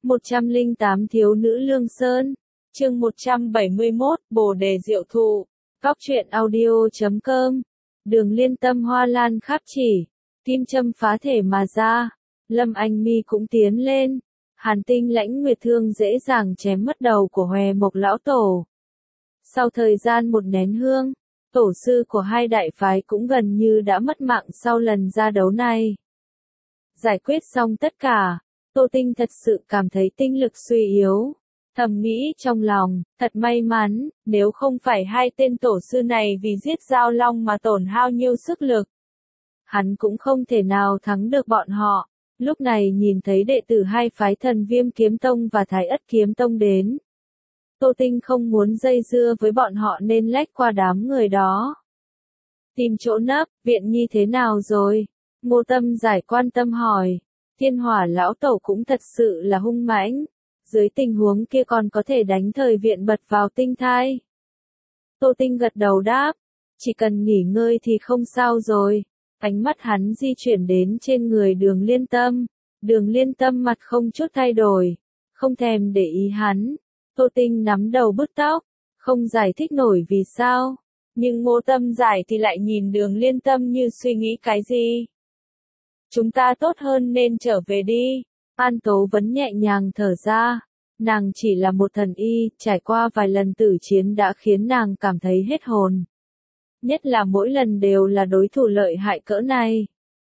108 Thiếu nữ Lương Sơn, chương 171, Bồ đề diệu thụ, Góc truyện audio.com, Đường Liên Tâm hoa lan khắp chỉ, kim châm phá thể mà ra, Lâm Anh Mi cũng tiến lên, Hàn Tinh Lãnh Nguyệt Thương dễ dàng chém mất đầu của Hòe Mộc lão tổ. Sau thời gian một nén hương, tổ sư của hai đại phái cũng gần như đã mất mạng sau lần ra đấu này. Giải quyết xong tất cả, Tô Tinh thật sự cảm thấy tinh lực suy yếu. Thầm nghĩ trong lòng, thật may mắn, nếu không phải hai tên tổ sư này vì giết Giao Long mà tổn hao nhiều sức lực. Hắn cũng không thể nào thắng được bọn họ. Lúc này nhìn thấy đệ tử hai phái Thần Viêm Kiếm Tông và Thái Ất Kiếm Tông đến. Tô Tinh không muốn dây dưa với bọn họ nên lách qua đám người đó. Tìm chỗ nấp, viện nhi thế nào rồi? Ngô Tâm Giải quan tâm hỏi. Thiên Hỏa lão tổ cũng thật sự là hung mãnh. Dưới tình huống kia còn có thể đánh thời viện bật vào tinh thai. Tô Tinh gật đầu đáp. Chỉ cần nghỉ ngơi thì không sao rồi. Ánh mắt hắn di chuyển đến trên người Đường Liên Tâm. Đường Liên Tâm mặt không chút thay đổi. Không thèm để ý hắn. Tô Tinh nắm đầu bứt tóc. Không giải thích nổi vì sao. Nhưng Ngô Tâm Giải thì lại nhìn Đường Liên Tâm như suy nghĩ cái gì. Chúng ta tốt hơn nên trở về đi. An Tố Vấn nhẹ nhàng thở ra. Nàng chỉ là một thần y, trải qua vài lần tử chiến đã khiến nàng cảm thấy hết hồn. Nhất là mỗi lần đều là đối thủ lợi hại cỡ này.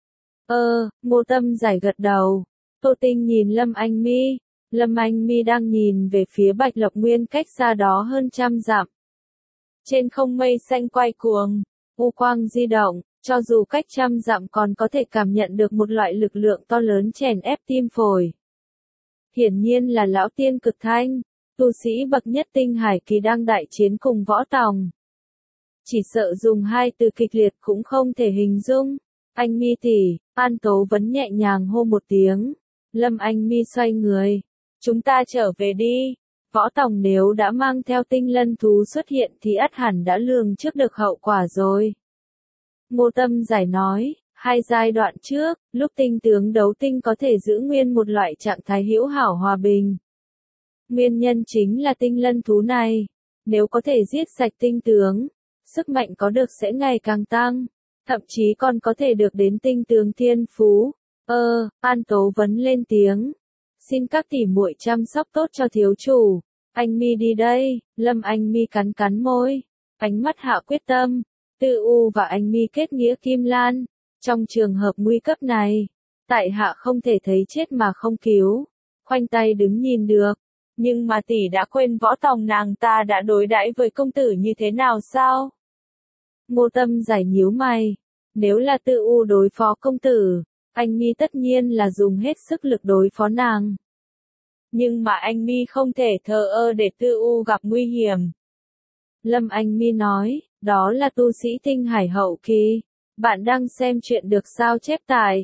Ngô Tâm Giải gật đầu. Tô Tinh nhìn Lâm Anh Mi. Lâm Anh Mi đang nhìn về phía Bạch Lộc Nguyên cách xa đó hơn 100 dặm. Trên không mây xanh quay cuồng, u quang di động, cho dù cách 100 dặm còn có thể cảm nhận được một loại lực lượng to lớn chèn ép tim phổi. Hiển nhiên là lão tiên cực thanh, tu sĩ bậc nhất tinh hải kỳ đang đại chiến cùng Võ Tòng. Chỉ sợ dùng hai từ kịch liệt cũng không thể hình dung. Anh Mi tỷ, An Tố Vấn nhẹ nhàng hô một tiếng. Lâm Anh Mi xoay người. Chúng ta trở về đi. Võ Tòng nếu đã mang theo tinh lân thú xuất hiện thì ắt hẳn đã lường trước được hậu quả rồi. Ngô Tâm Giải nói, hai giai đoạn trước, lúc tinh tướng đấu tinh có thể giữ nguyên một loại trạng thái hữu hảo hòa bình. Nguyên nhân chính là tinh lân thú này. Nếu có thể giết sạch tinh tướng, sức mạnh có được sẽ ngày càng tăng. Thậm chí còn có thể được đến tinh tướng thiên phú. An Tố Vấn lên tiếng. Xin các tỷ muội chăm sóc tốt cho thiếu chủ. Anh Mi đi đây. Lâm Anh Mi cắn cắn môi. Ánh mắt hạ quyết tâm. Tư U và anh Mi kết nghĩa kim lan. Trong trường hợp nguy cấp này, tại hạ không thể thấy chết mà không cứu. Khoanh tay đứng nhìn được. Nhưng mà tỷ đã quên Võ Tòng nàng ta đã đối đãi với công tử như thế nào sao? Ngô Tâm Giải nhíu mày. Nếu là Tư U đối phó công tử, anh Mi tất nhiên là dùng hết sức lực đối phó nàng. Nhưng mà anh Mi không thể thờ ơ để Tư U gặp nguy hiểm. Lâm Anh Mi nói, đó là tu sĩ tinh hải hậu kỳ. Bạn đang xem chuyện được sao chép tại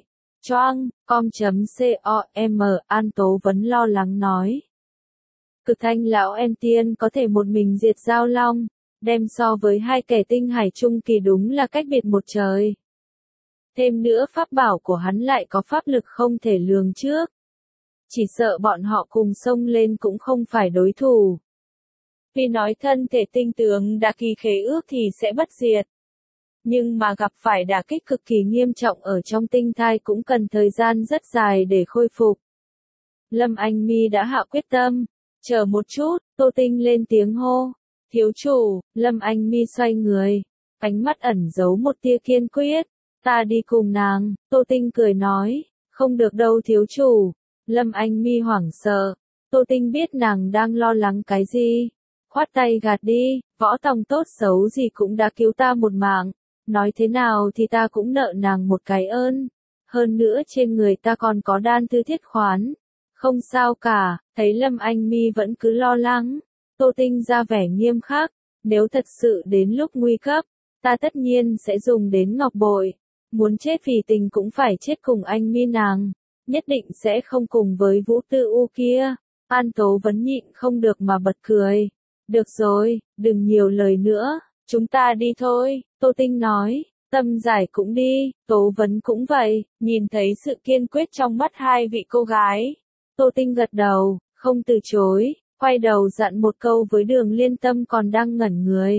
choang.com. An Tố Vấn lo lắng nói. Cực Thanh lão En Tiên có thể một mình diệt Giao Long, đem so với hai kẻ tinh hải trung kỳ đúng là cách biệt một trời. Thêm nữa pháp bảo của hắn lại có pháp lực không thể lường trước. Chỉ sợ bọn họ cùng xông lên cũng không phải đối thủ. Vì nói thân thể tinh tướng đã kỳ khế ước thì sẽ bất diệt. Nhưng mà gặp phải đả kích cực kỳ nghiêm trọng ở trong tinh thai cũng cần thời gian rất dài để khôi phục. Lâm Anh Mi đã hạ quyết tâm. Chờ một chút, Tô Tinh lên tiếng hô. Thiếu chủ. Lâm Anh Mi xoay người. Ánh mắt ẩn giấu một tia kiên quyết. Ta đi cùng nàng. Tô Tinh cười nói. Không được đâu thiếu chủ. Lâm Anh Mi hoảng sợ. Tô Tinh biết nàng đang lo lắng cái gì. Khoát tay gạt đi. Võ Tòng tốt xấu gì cũng đã cứu ta một mạng. Nói thế nào thì ta cũng nợ nàng một cái ơn. Hơn nữa trên người ta còn có đan thư thiết khoán. Không sao cả. Thấy Lâm Anh Mi vẫn cứ lo lắng. Tô Tinh ra vẻ nghiêm khắc. Nếu thật sự đến lúc nguy cấp, ta tất nhiên sẽ dùng đến ngọc bội. Muốn chết vì tình cũng phải chết cùng anh Mi nàng. Nhất định sẽ không cùng với Vũ Tư U kia. An Tố Vấn nhịn không được mà bật cười. Được rồi, đừng nhiều lời nữa. Chúng ta đi thôi. Tô Tinh nói. Tâm Giải cũng đi. Tố Vấn cũng vậy. Nhìn thấy sự kiên quyết trong mắt hai vị cô gái, Tô Tinh gật đầu, không từ chối, quay đầu dặn một câu với Đường Liên Tâm còn đang ngẩn người.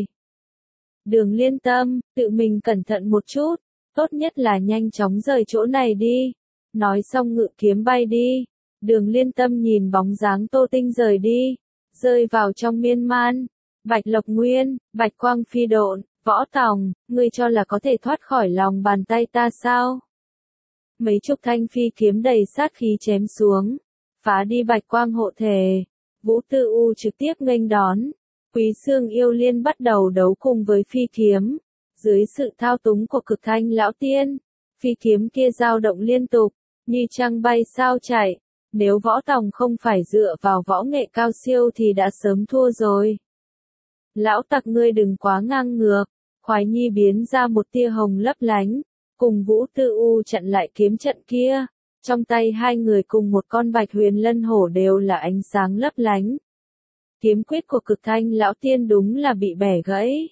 Đường Liên Tâm, tự mình cẩn thận một chút, tốt nhất là nhanh chóng rời chỗ này đi. Nói xong ngự kiếm bay đi. Đường Liên Tâm nhìn bóng dáng Tô Tinh rời đi, rơi vào trong miên man. Bạch Lộc Nguyên, Bạch Quang Phi Độn, Võ Tòng, ngươi cho là có thể thoát khỏi lòng bàn tay ta sao? Mấy chục thanh phi kiếm đầy sát khí chém xuống, phá đi Bạch Quang hộ thể. Vũ Tư U trực tiếp nghênh đón. Quý Xương Yêu Liên bắt đầu đấu cùng với phi kiếm. Dưới sự thao túng của Cực Thanh Lão Tiên, phi kiếm kia dao động liên tục, như trăng bay sao chạy. Nếu Võ Tòng không phải dựa vào võ nghệ cao siêu thì đã sớm thua rồi. Lão tặc ngươi đừng quá ngang ngược. Khoái Nhi biến ra một tia hồng lấp lánh, cùng Vũ Tư U chặn lại kiếm trận kia. Trong tay hai người cùng một con Bạch Huyền Lân Hổ đều là ánh sáng lấp lánh. Kiếm quyết của Cực Thanh Lão Tiên đúng là bị bẻ gãy.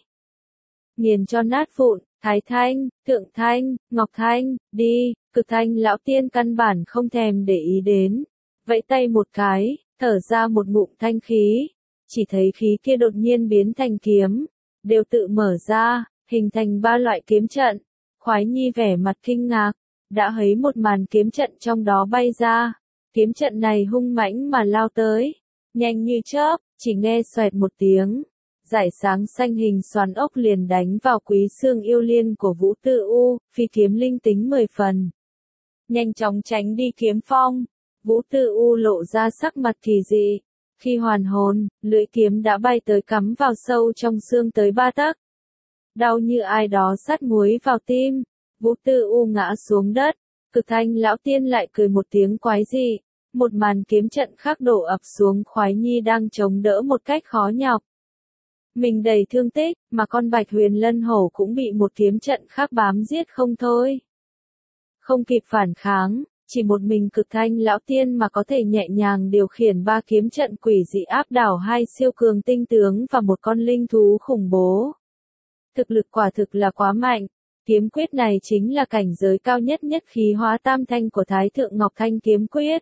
Nghiền cho nát vụn, Thái Thanh, Thượng Thanh, Ngọc Thanh, đi. Cực Thanh Lão Tiên căn bản không thèm để ý đến. Vẫy tay một cái, thở ra một ngụm thanh khí. Chỉ thấy khí kia đột nhiên biến thành kiếm, đều tự mở ra, hình thành ba loại kiếm trận. Khoái Nhi vẻ mặt kinh ngạc, đã thấy một màn kiếm trận trong đó bay ra. Kiếm trận này hung mãnh mà lao tới, nhanh như chớp, chỉ nghe xoẹt một tiếng. Dải sáng xanh hình xoắn ốc liền đánh vào Quý Xương Yêu Liên của Vũ Tư U, phi kiếm linh tính 10 phần. Nhanh chóng tránh đi kiếm phong, Vũ Tư U lộ ra sắc mặt kỳ dị. Khi hoàn hồn, lưỡi kiếm đã bay tới cắm vào sâu trong xương tới 3 tấc. Đau như ai đó sắt muối vào tim, Vũ Tư U ngã xuống đất. Cực Thanh Lão Tiên lại cười một tiếng quái dị. Một màn kiếm trận khác đổ ập xuống. Khoái Nhi đang chống đỡ một cách khó nhọc. Mình đầy thương tích, mà con Bạch Huyền Lân Hổ cũng bị một kiếm trận khác bám giết không thôi. Không kịp phản kháng, chỉ một mình Cực Thanh Lão Tiên mà có thể nhẹ nhàng điều khiển ba kiếm trận quỷ dị áp đảo hai siêu cường tinh tướng và một con linh thú khủng bố. Thực lực quả thực là quá mạnh. Kiếm quyết này chính là cảnh giới cao nhất nhất khí hóa tam thanh của Thái Thượng Ngọc Thanh kiếm quyết.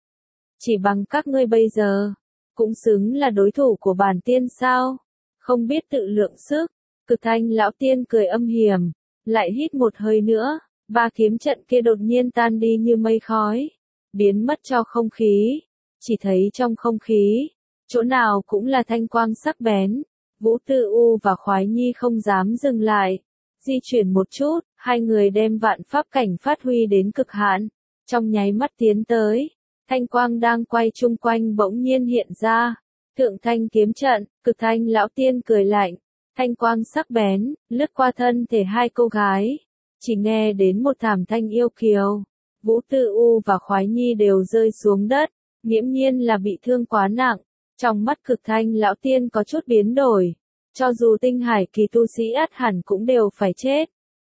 Chỉ bằng các ngươi bây giờ, cũng xứng là đối thủ của bản tiên sao? Không biết tự lượng sức. Cực Thanh Lão Tiên cười âm hiểm, lại hít một hơi nữa. Ba kiếm trận kia đột nhiên tan đi như mây khói, biến mất cho không khí. Chỉ thấy trong không khí, chỗ nào cũng là thanh quang sắc bén. Vũ Tư U và Khoái Nhi không dám dừng lại. Di chuyển một chút, hai người đem vạn pháp cảnh phát huy đến cực hạn. Trong nháy mắt tiến tới, thanh quang đang quay chung quanh bỗng nhiên hiện ra. Thượng thanh kiếm trận, Cực Thanh Lão Tiên cười lạnh. Thanh quang sắc bén, lướt qua thân thể hai cô gái. Chỉ nghe đến một thảm thanh yêu kiều. Vũ Tư U và Khoái Nhi đều rơi xuống đất, nghiễm nhiên là bị thương quá nặng. Trong mắt Cực Thanh Lão Tiên có chút biến đổi. Cho dù tinh hải kỳ tu sĩ ắt hẳn cũng đều phải chết.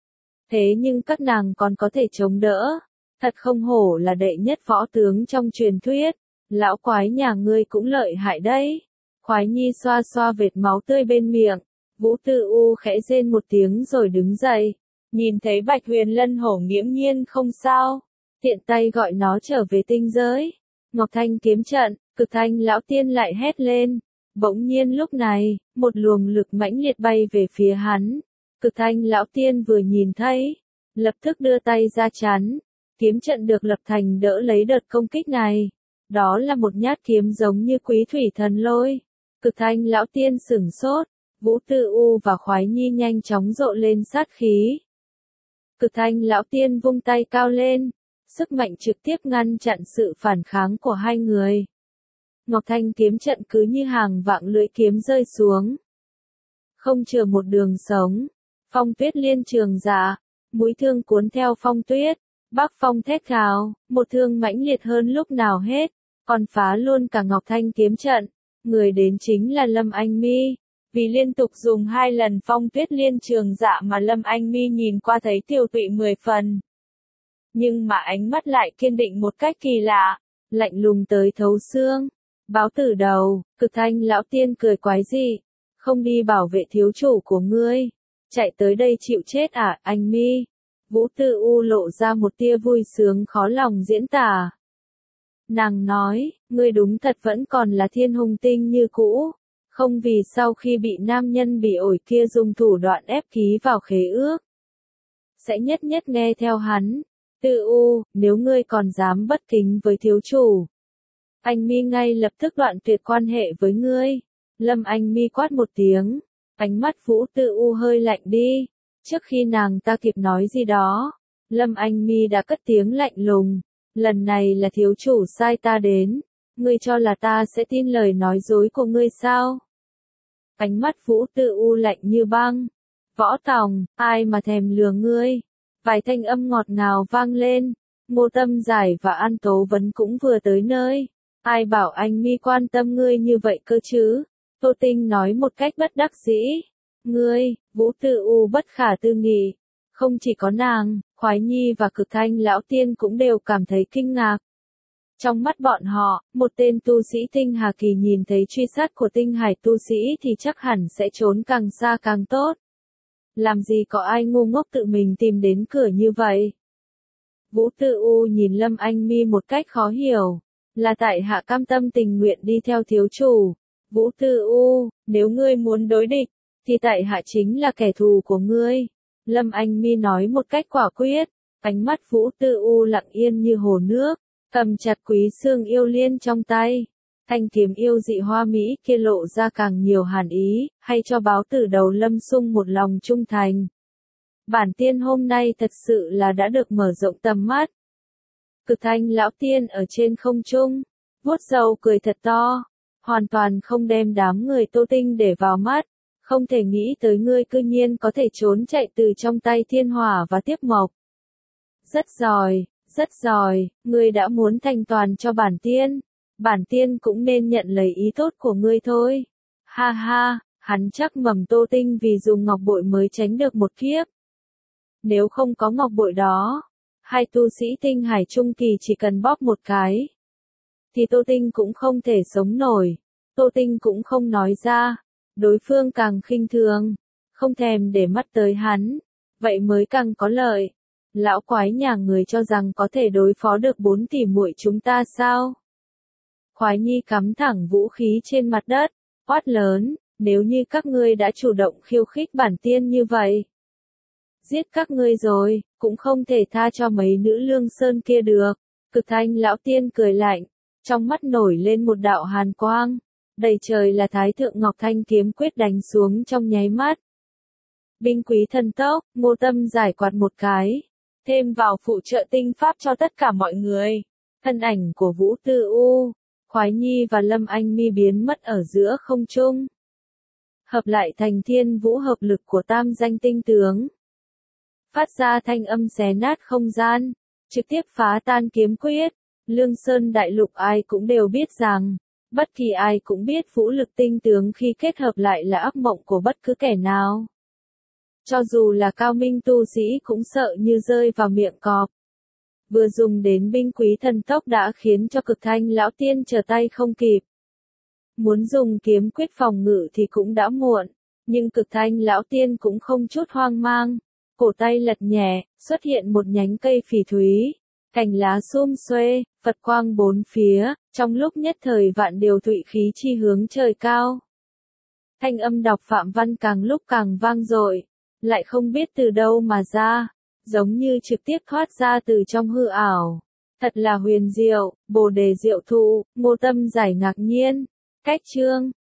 Thế nhưng các nàng còn có thể chống đỡ. Thật không hổ là đệ nhất võ tướng trong truyền thuyết. Lão quái nhà ngươi cũng lợi hại đấy. Khoái Nhi xoa xoa vệt máu tươi bên miệng. Vũ Tư U khẽ rên một tiếng rồi đứng dậy. Nhìn thấy Bạch Huyền Lân Hổ nghiễm nhiên không sao. Tiện tay gọi nó trở về tinh giới. Ngọc Thanh kiếm trận, Cực Thanh Lão Tiên lại hét lên. Bỗng nhiên lúc này, một luồng lực mãnh liệt bay về phía hắn. Cực Thanh Lão Tiên vừa nhìn thấy, lập tức đưa tay ra chắn. Kiếm trận được lập thành đỡ lấy đợt công kích này. Đó là một nhát kiếm giống như Quý Thủy Thần Lôi. Cực Thanh Lão Tiên sửng sốt. Vũ Tư U và Khoái Nhi nhanh chóng rộ lên sát khí. Cực Thanh Lão Tiên vung tay cao lên. Sức mạnh trực tiếp ngăn chặn sự phản kháng của hai người. Ngọc Thanh kiếm trận cứ như hàng vạn lưỡi kiếm rơi xuống. Không chừa một đường sống. Phong Tuyết liên trường dạ. Mũi thương cuốn theo phong tuyết. Bắc Phong thét gào, một thương mãnh liệt hơn lúc nào hết. Còn phá luôn cả Ngọc Thanh kiếm trận. Người đến chính là Lâm Anh Mi. Vì liên tục dùng 2 lần Phong Tuyết liên trường dạ mà Lâm Anh Mi nhìn qua thấy tiêu tụy 10 phần. Nhưng mà ánh mắt lại kiên định một cách kỳ lạ, lạnh lùng tới thấu xương. Báo tử đầu, Cực Thanh Lão Tiên cười quái dị. Không đi bảo vệ thiếu chủ của ngươi. Chạy tới đây chịu chết à, anh Mi. Vũ Tư U lộ ra một tia vui sướng khó lòng diễn tả. Nàng nói, ngươi đúng thật vẫn còn là thiên hùng tinh như cũ, không vì sau khi bị nam nhân bị ổi kia dùng thủ đoạn ép ký vào khế ước. Sẽ nhất nhất nghe theo hắn. Tư U, nếu ngươi còn dám bất kính với thiếu chủ, anh mi ngay lập tức đoạn tuyệt quan hệ với ngươi. Lâm Anh mi quát một tiếng, ánh mắt Vũ Tư U hơi lạnh đi. Trước khi nàng ta kịp nói gì đó, Lâm Anh mi đã cất tiếng lạnh lùng. Lần này là thiếu chủ sai ta đến, ngươi cho là ta sẽ tin lời nói dối của ngươi sao? Ánh mắt Vũ Tư U lạnh như băng. Võ Tòng, ai mà thèm lừa ngươi? Vài thanh âm ngọt ngào vang lên. Ngô Tâm Giải và An Tố Vấn cũng vừa tới nơi. Ai bảo anh mi quan tâm ngươi như vậy cơ chứ? Tô Tinh nói một cách bất đắc dĩ. Ngươi, Vũ Tư U bất khả tư nghị. Không chỉ có nàng, Khoái Nhi và Cực Thanh lão tiên cũng đều cảm thấy kinh ngạc. Trong mắt bọn họ, một tên tu sĩ tinh hà kỳ nhìn thấy truy sát của tinh hải tu sĩ thì chắc hẳn sẽ trốn càng xa càng tốt. Làm gì có ai ngu ngốc tự mình tìm đến cửa như vậy? Vũ Tư U nhìn Lâm Anh Mi một cách khó hiểu. Là tại hạ cam tâm tình nguyện đi theo thiếu chủ. Vũ Tư U, nếu ngươi muốn đối địch, thì tại hạ chính là kẻ thù của ngươi. Lâm Anh Mi nói một cách quả quyết. Ánh mắt Vũ Tư U lặng yên như hồ nước, cầm chặt Quý Xương Yêu Liên trong tay. Thanh kiếm yêu dị hoa mỹ kia lộ ra càng nhiều hàn ý, hay cho báo tử đầu Lâm Sung một lòng trung thành. Bản tiên hôm nay thật sự là đã được mở rộng tầm mắt. Cực Thanh lão tiên ở trên không trung, vuốt râu cười thật to, hoàn toàn không đem đám người Tô Tinh để vào mắt. Không thể nghĩ tới ngươi cư nhiên có thể trốn chạy từ trong tay Thiên Hỏa và Tiếp Mộc. Rất giỏi, ngươi đã muốn thành toàn cho bản tiên cũng nên nhận lấy ý tốt của ngươi thôi. Ha ha, hắn chắc mầm Tô Tinh vì dùng ngọc bội mới tránh được một kiếp. Nếu không có ngọc bội đó, hai tu sĩ tinh hải trung kỳ chỉ cần bóp một cái, thì Tô Tinh cũng không thể sống nổi. Tô Tinh cũng không nói ra, đối phương càng khinh thường, không thèm để mắt tới hắn, vậy mới càng có lợi. Lão quái nhà người cho rằng có thể đối phó được 4 tỷ muội chúng ta sao? Khoái Nhi cắm thẳng vũ khí trên mặt đất, quát lớn, nếu như các ngươi đã chủ động khiêu khích bản tiên như vậy, giết các ngươi rồi, cũng không thể tha cho mấy nữ lương sơn kia được. Cực Thanh lão tiên cười lạnh, trong mắt nổi lên một đạo hàn quang, đầy trời là Thái thượng Ngọc Thanh kiếm quyết đánh xuống trong nháy mắt. Binh quý thần tốc, Ngô Tâm giải quạt một cái, thêm vào phụ trợ tinh pháp cho tất cả mọi người. Thân ảnh của Vũ Tư U, Khoái Nhi và Lâm Anh Mi biến mất ở giữa không trung. Hợp lại thành thiên vũ hợp lực của tam danh tinh tướng. Phát ra thanh âm xé nát không gian, trực tiếp phá tan kiếm quyết. Lương Sơn đại lục ai cũng đều biết rằng, bất kỳ ai cũng biết vũ lực tinh tướng khi kết hợp lại là ác mộng của bất cứ kẻ nào. Cho dù là cao minh tu sĩ cũng sợ như rơi vào miệng cọp. Vừa dùng đến binh quý thần tốc đã khiến cho Cực Thanh lão tiên trở tay không kịp. Muốn dùng kiếm quyết phòng ngự thì cũng đã muộn, nhưng Cực Thanh lão tiên cũng không chút hoang mang. Cổ tay lật nhẹ, xuất hiện một nhánh cây phỉ thúy, cành lá sum xuê, Phật quang bốn phía, trong lúc nhất thời vạn điều thụy khí chi hướng trời cao. Thanh âm đọc phạm văn càng lúc càng vang dội, lại không biết từ đâu mà ra, giống như trực tiếp thoát ra từ trong hư ảo. Thật là huyền diệu, Bồ đề diệu thụ, Ngô Tâm giải ngạc nhiên. Cách chương